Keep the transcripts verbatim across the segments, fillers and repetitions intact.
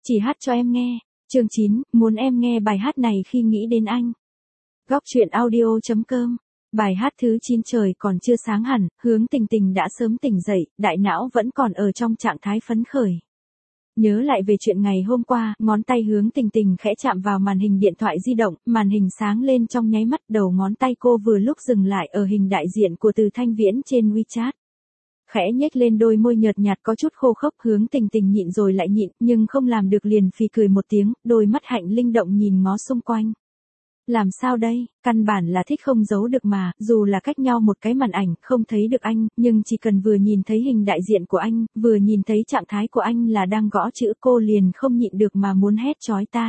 Chỉ hát cho em nghe. Chương chín, muốn em nghe bài hát này khi nghĩ đến anh. Góc truyện audio chấm com. Bài hát thứ chín trời còn chưa sáng hẳn, Hướng Tình Tình đã sớm tỉnh dậy, đại não vẫn còn ở trong trạng thái phấn khởi. Nhớ lại về chuyện ngày hôm qua, ngón tay Hướng Tình Tình khẽ chạm vào màn hình điện thoại di động, màn hình sáng lên trong nháy mắt, đầu ngón tay cô vừa lúc dừng lại ở hình đại diện của Từ Thanh Viễn trên WeChat. Khẽ nhếch lên đôi môi nhợt nhạt có chút khô khốc, Hướng Tình Tình nhịn rồi lại nhịn, nhưng không làm được liền phì cười một tiếng, đôi mắt hạnh linh động nhìn ngó xung quanh. Làm sao đây, căn bản là thích không giấu được mà, dù là cách nhau một cái màn ảnh, không thấy được anh, nhưng chỉ cần vừa nhìn thấy hình đại diện của anh, vừa nhìn thấy trạng thái của anh là đang gõ chữ, cô liền không nhịn được mà muốn hét chói tai.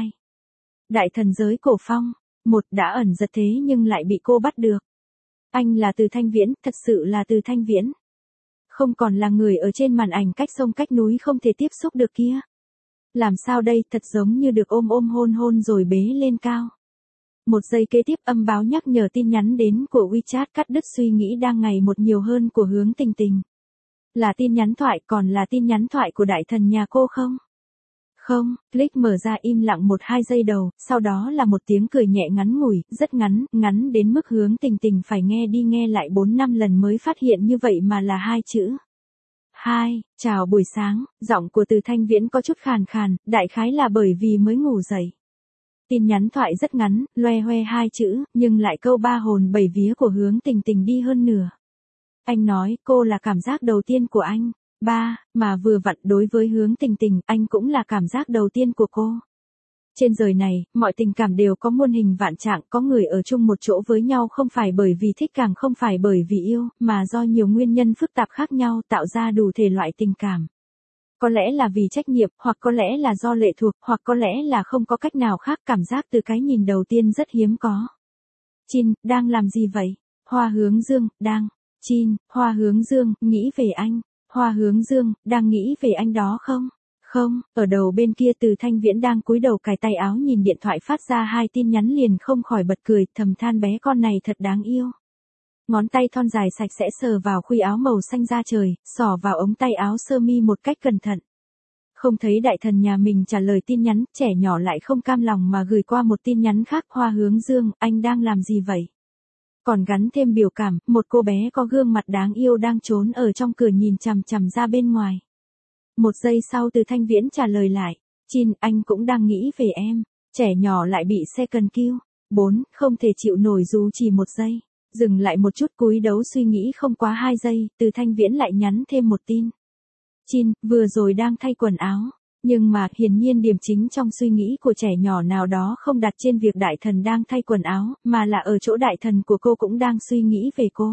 Đại thần giới cổ phong, một đã ẩn giật thế nhưng lại bị cô bắt được. Anh là Từ Thanh Viễn, thật sự là Từ Thanh Viễn. Không còn là người ở trên màn ảnh cách sông cách núi không thể tiếp xúc được kia. Làm sao đây, thật giống như được ôm ôm hôn hôn rồi bế lên cao. Một giây kế tiếp âm báo nhắc nhở tin nhắn đến của WeChat cắt đứt suy nghĩ đang ngày một nhiều hơn của Hướng Tình Tình. Là tin nhắn thoại, còn là tin nhắn thoại của đại thần nhà cô không? Không, click mở ra im lặng một hai giây đầu, sau đó là một tiếng cười nhẹ ngắn ngủi, rất ngắn, ngắn đến mức Hướng Tình Tình phải nghe đi nghe lại bốn năm lần mới phát hiện như vậy mà là hai chữ. Hai, chào buổi sáng, giọng của Từ Thanh Viễn có chút khàn khàn, đại khái là bởi vì mới ngủ dậy. Tin nhắn thoại rất ngắn, loe hoe hai chữ, nhưng lại câu ba hồn bảy vía của Hướng Tình Tình đi hơn nửa. Anh nói, cô là cảm giác đầu tiên của anh. Ba, mà vừa vặn đối với Hướng Tình Tình, anh cũng là cảm giác đầu tiên của cô. Trên đời này, mọi tình cảm đều có muôn hình vạn trạng, có người ở chung một chỗ với nhau không phải bởi vì thích càng không phải bởi vì yêu, mà do nhiều nguyên nhân phức tạp khác nhau tạo ra đủ thể loại tình cảm. Có lẽ là vì trách nhiệm, hoặc có lẽ là do lệ thuộc, hoặc có lẽ là không có cách nào khác, cảm giác từ cái nhìn đầu tiên rất hiếm có. Chin, đang làm gì vậy? Hoa Hướng Dương, đang. Chin, Hoa Hướng Dương, nghĩ về anh. Hoa Hướng Dương, đang nghĩ về anh đó không? Không, ở đầu bên kia Từ Thanh Viễn đang cúi đầu cài tay áo nhìn điện thoại phát ra hai tin nhắn liền không khỏi bật cười, thầm than bé con này thật đáng yêu. Ngón tay thon dài sạch sẽ sờ vào khuy áo màu xanh da trời, xỏ vào ống tay áo sơ mi một cách cẩn thận. Không thấy đại thần nhà mình trả lời tin nhắn, trẻ nhỏ lại không cam lòng mà gửi qua một tin nhắn khác. Hoa Hướng Dương, anh đang làm gì vậy? Còn gắn thêm biểu cảm, một cô bé có gương mặt đáng yêu đang trốn ở trong cửa nhìn chằm chằm ra bên ngoài. Một giây sau Từ Thanh Viễn trả lời lại, Chin, anh cũng đang nghĩ về em. Trẻ nhỏ lại bị second kill. Bốn, không thể chịu nổi dù chỉ một giây. Dừng lại một chút cúi đấu suy nghĩ không quá hai giây, Từ Thanh Viễn lại nhắn thêm một tin. Chin, vừa rồi đang thay quần áo. Nhưng mà, hiển nhiên điểm chính trong suy nghĩ của trẻ nhỏ nào đó không đặt trên việc đại thần đang thay quần áo, mà là ở chỗ đại thần của cô cũng đang suy nghĩ về cô.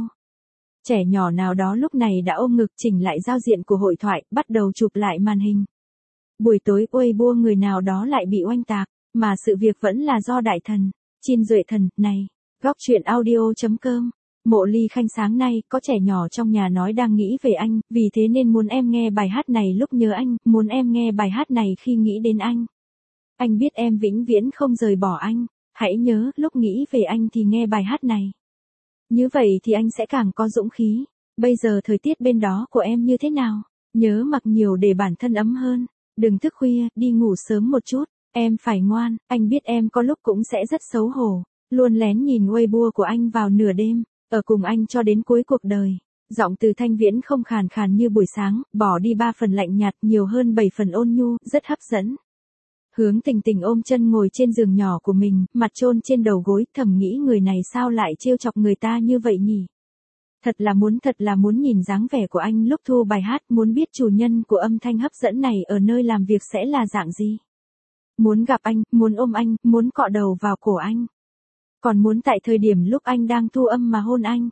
Trẻ nhỏ nào đó lúc này đã ôm ngực chỉnh lại giao diện của hội thoại, bắt đầu chụp lại màn hình. Buổi tối Weibo người nào đó lại bị oanh tạc, mà sự việc vẫn là do đại thần. Chin Duệ Thần, này. Góc truyện audio chấm com. Mộ Ly Khanh sáng nay, có trẻ nhỏ trong nhà nói đang nghĩ về anh, vì thế nên muốn em nghe bài hát này lúc nhớ anh, muốn em nghe bài hát này khi nghĩ đến anh. Anh biết em vĩnh viễn không rời bỏ anh, hãy nhớ, lúc nghĩ về anh thì nghe bài hát này. Như vậy thì anh sẽ càng có dũng khí. Bây giờ thời tiết bên đó của em như thế nào? Nhớ mặc nhiều để bản thân ấm hơn. Đừng thức khuya, đi ngủ sớm một chút. Em phải ngoan, anh biết em có lúc cũng sẽ rất xấu hổ. Luôn lén nhìn Weibo của anh vào nửa đêm, ở cùng anh cho đến cuối cuộc đời. Giọng Từ Thanh Viễn không khàn khàn như buổi sáng, bỏ đi ba phần lạnh nhạt nhiều hơn bảy phần ôn nhu, rất hấp dẫn. Hướng Tình Tình ôm chân ngồi trên giường nhỏ của mình, mặt chôn trên đầu gối, thầm nghĩ người này sao lại trêu chọc người ta như vậy nhỉ? Thật là muốn thật là muốn nhìn dáng vẻ của anh lúc thu bài hát, muốn biết chủ nhân của âm thanh hấp dẫn này ở nơi làm việc sẽ là dạng gì. Muốn gặp anh, muốn ôm anh, muốn cọ đầu vào cổ anh. Còn muốn tại thời điểm lúc anh đang thu âm mà hôn anh.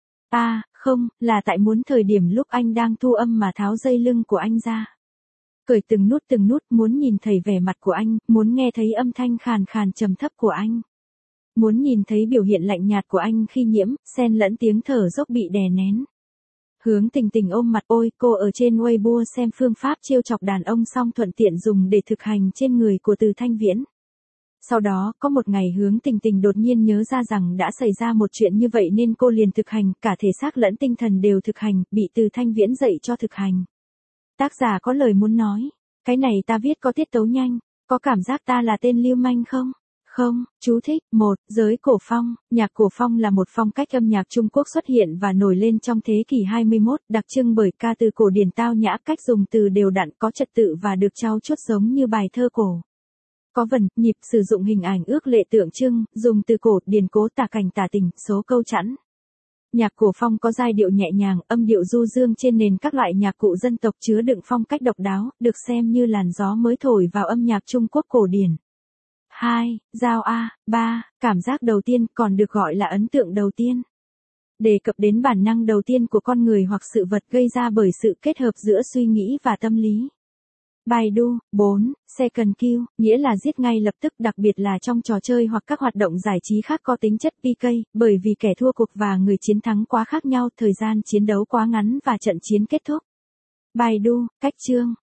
À, không, là tại muốn thời điểm lúc anh đang thu âm mà tháo dây lưng của anh ra. Cởi từng nút từng nút, muốn nhìn thấy vẻ mặt của anh, muốn nghe thấy âm thanh khàn khàn trầm thấp của anh. Muốn nhìn thấy biểu hiện lạnh nhạt của anh khi nhiễm, xen lẫn tiếng thở dốc bị đè nén. Hướng Tình Tình ôm mặt, ôi, cô ở trên Weibo xem phương pháp trêu chọc đàn ông xong thuận tiện dùng để thực hành trên người của Từ Thanh Viễn. Sau đó, có một ngày Hướng Tình Tình đột nhiên nhớ ra rằng đã xảy ra một chuyện như vậy nên cô liền thực hành, cả thể xác lẫn tinh thần đều thực hành, bị Từ Thanh Viễn dạy cho thực hành. Tác giả có lời muốn nói. Cái này ta viết có tiết tấu nhanh, có cảm giác ta là tên lưu manh không? Không, chú thích. Một, giới cổ phong. Nhạc cổ phong là một phong cách âm nhạc Trung Quốc xuất hiện và nổi lên trong thế kỷ hai mươi mốt, đặc trưng bởi ca từ cổ điển tao nhã, cách dùng từ đều đặn, có trật tự và được trau chuốt giống như bài thơ cổ. Có vần, nhịp, sử dụng hình ảnh ước lệ tượng trưng, dùng từ cổ, điển cố, tả cảnh tả tình, số câu chẵn. Nhạc cổ phong có giai điệu nhẹ nhàng, âm điệu du dương trên nền các loại nhạc cụ dân tộc, chứa đựng phong cách độc đáo, được xem như làn gió mới thổi vào âm nhạc Trung Quốc cổ điển. hai. Giao A. ba. Cảm giác đầu tiên, còn được gọi là ấn tượng đầu tiên. Đề cập đến bản năng đầu tiên của con người hoặc sự vật, gây ra bởi sự kết hợp giữa suy nghĩ và tâm lý. Baidu. bốn. Second kill, nghĩa là giết ngay lập tức, đặc biệt là trong trò chơi hoặc các hoạt động giải trí khác có tính chất pê ca, bởi vì kẻ thua cuộc và người chiến thắng quá khác nhau, thời gian chiến đấu quá ngắn và trận chiến kết thúc. Baidu. Cách chương.